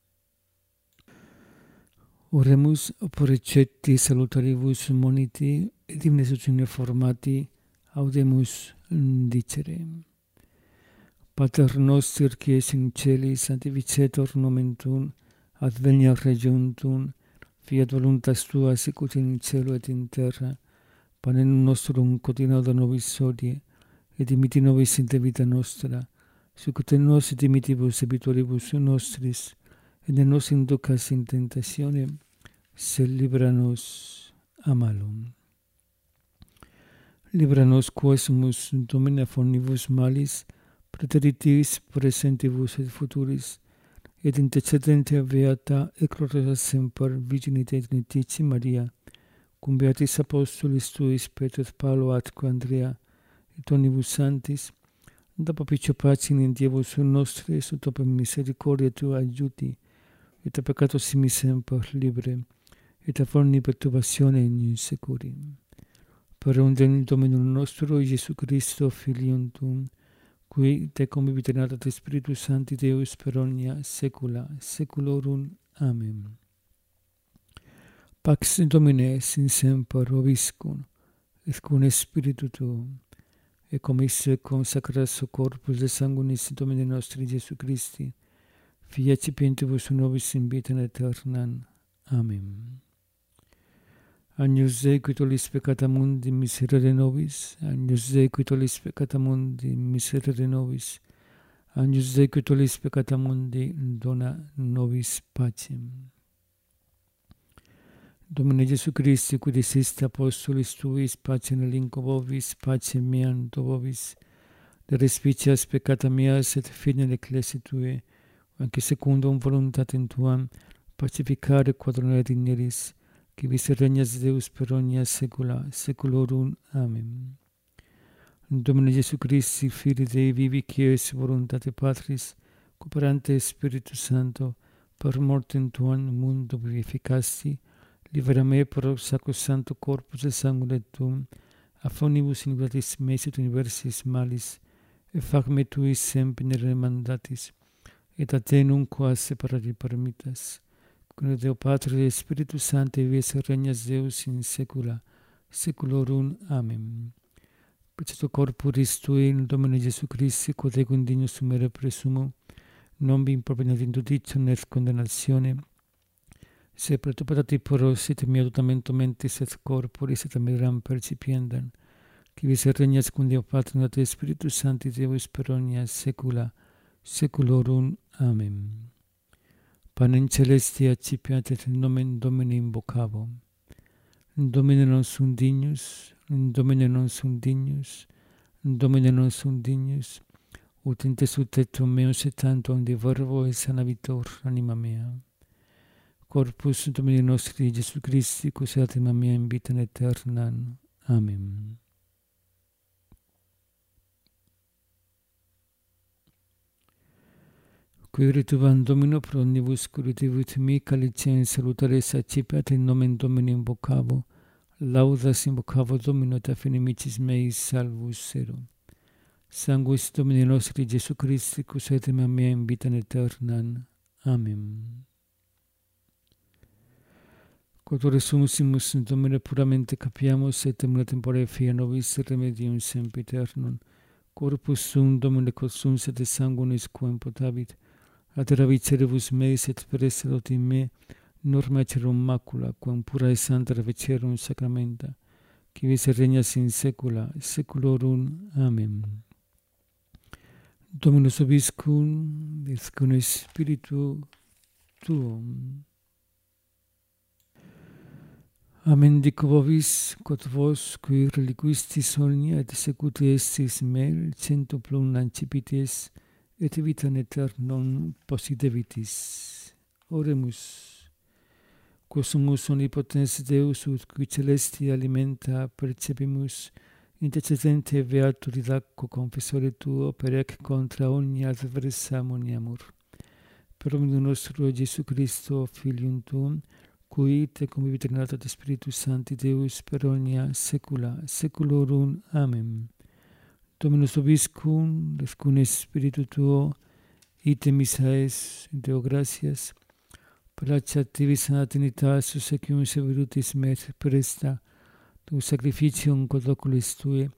Oremus procetti salutaribus moniti, et in nessucine formati audemus dicere. Pater noster, qui es in celi, sanctificetur nomen tuum, adveniat regnum tuum, fiat voluntas tua sicut in cielo et in terra. Panem nostrum quotidianum da nobis hodie, et dimitti nobis in debita nostra, sicut nos dimittivus debitoribus nostris, et ne nos inducas in tentationem, sed libera nos a malum. Libera nos quaesumus Domine omnibus malis, praeteritis praesentibus et futuris, et intercedente beata et gloriosa semper Virgine Dei Trinitatio Maria, cum beatis apostolis tuis Petro et Paolo atque Andrea, et omnibus sanctis, da propicio pacem in Dievus nostris, ut per misericordia tua aiuti, et a peccato simi semper libre, et a forni perturbatione in securi. Per unde Dominum nostro Iesu Christo, Filium tuum, qui te convivit in ad Spiritus Sancti Deus per omnia saecula saeculorum. Amen. Pax Domine sin semper vobiscum, et cum spiritu tuum, et commisse consacras corpus et sanguinis Domini nostri Iesu Christi, Fili accipientibus nobis in vitam aeternam. Amen. Agnus Dei, qui tollis peccata mundi, miserere nobis. Agnus Dei, qui tollis peccata mundi, miserere nobis. Agnus Dei, qui tollis peccata mundi, dona nobis pacem. Domine Iesu Christi, qui diciste apostolis tuis, pacem relinquo vobis, pacem meam do vobis, de respicias peccata meas et fide ecclesiae tuae, anche secundum voluntatem tuam, pacificare quadrone digneris, qui vis regnas Deus per omnia saecula saeculorum. Amen. Domine Iesu Christi, Filii Dei vivi, qui es voluntate Patris, cooperante Spiritus Sancto, per mortem tuam mundo vivificasti, libera me pro sacrosancto corpus et sanguine tuum, a omnibus iniquitas meis et universis malis, et fac me tuis semper mandatis, et a te nunquam separari permittas, cum Deo Patre et Spiritus Sancti vies regnas Deus in saecula saeculorum. Amen. Precepto corporis tui in Domine Iesu Christi, quod ego indignus sumere presumo, non vi impropinat in judicium et condemnatione, se pretopatati poros et mea tutamento mentis et corporis et amiram percipiendam, qui vis regnas cum Deo Patre et Spiritus Sancti Deus per omnia saecula saeculorum. Amen. Panem celesti accipiat et nomen Domini invocavo. Domine non sum dignus, Domine non sum dignus, Domine non sum dignus, ut intesut tectum meus et tantum de verbo et sanavitor anima mea. Corpus Domini nostri Iesu Christi, curat anima mea in vitam aeternam. Amen. Qui retuvam Domino pro omnibus curritibus mi, calicem salutares accipiat in nomen Domini invocavo, laudas invocavo Domino et af inimicis meis salvus ero. Sanguis Domini nostri Iesu Christi, curat anima mea in vitam aeternam. Amen. Quod sumus Domine puramente capiamus, et temula tempore fia nobis remedium sempiternum, corpus sum Domine quod sum sed sanguinis quem potavit, atteravit cerebus meis et preserot in me norma cerum macula, quam pura et santa reficerum sacramenta, qui vis regnas in saecula saeculorum. Amen. Dominus vobiscum, et cum spiritu tuum. Amen dico vobis, quod vos, qui reliquistis omnia et secuti estis me, centuplum ancipites, et vitam aeternam possedevitis. Oremus. Quos sumus omnipotens Deus, ut qui celesti alimenta percepimus, intercedente beato didacco confessore tuo, per ec contra omnia adversa moniamur. Per omnium nostro Iesu Christo, Filium tuum, cui te convivit in ad Spiritus Sancti Deus per omnia saecula saeculorum. Amen. Dominus vobiscum, et cum spiritu tuo, ite missa es, Deo gratias, placeat tibi sana Trinitas, susecium severutis me presta, tu sacrificium quod oculis tue,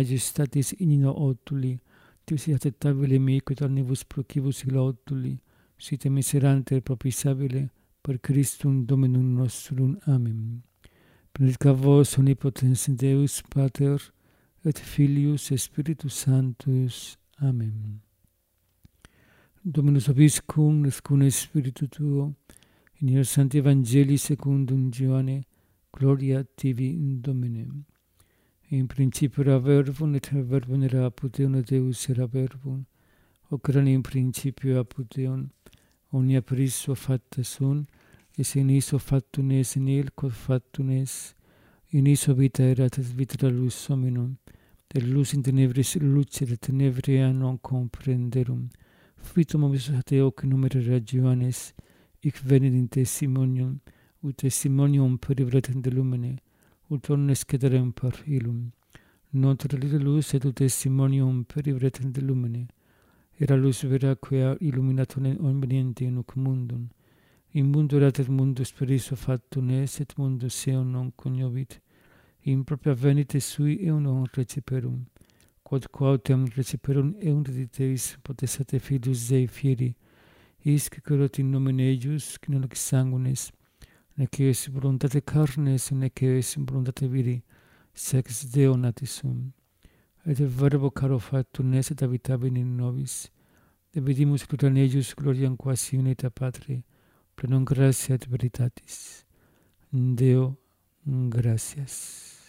majestatis in nino otuli, tius acceptabile mi, quod omnibus procibus illa otuli, sit miserante propisabile, per Christum Dominum nostrum. Amen. Benedicat vos omnipotens Deus, Pater, et Filius, et Spiritus Sanctus. Amen. Dominus vobiscum, et cum Spiritu tuo, in hieros Sancti Evangelii secundum Ioanne, gloria tibi, Domine. In principio era verbum, et verbum era apud Deum, et Deus era verbum, hoc erat in principio apud Deum, omnia per issue facta sunt, et in issue factum est, in il quod factum est, in issue vita erat, et vita era lux hominum, et lux in tenebris lucet, et tenebria non comprenderum. Fuitum omis ate hoc numere Ioannes, hic venit in testimonium, ut testimonium peribret de lumine, ut omnes cederem per illum. Non totaliter lux, et ut testimonium peribret de lumine. Era lux vera quia illuminatum omniente in hoc mundum. In mundo erat, et mundus per issue factum est, et mundus eum non cognovit. In propria venite sui eum non reciperum. Quod quautem reciperum eum dediteis potestate Filius Dei fieri, isque querot in nomine eius, qui non ex sanguinis, nec eis voluntate carnes, nec eis voluntate viri, sex Deo natis sum. Et verbo caro factum est, et habitabit in nobis, et vidimus gloria in eius, gloriam quasi unita Patri, plenum gratia et veritatis. Deo, gratias.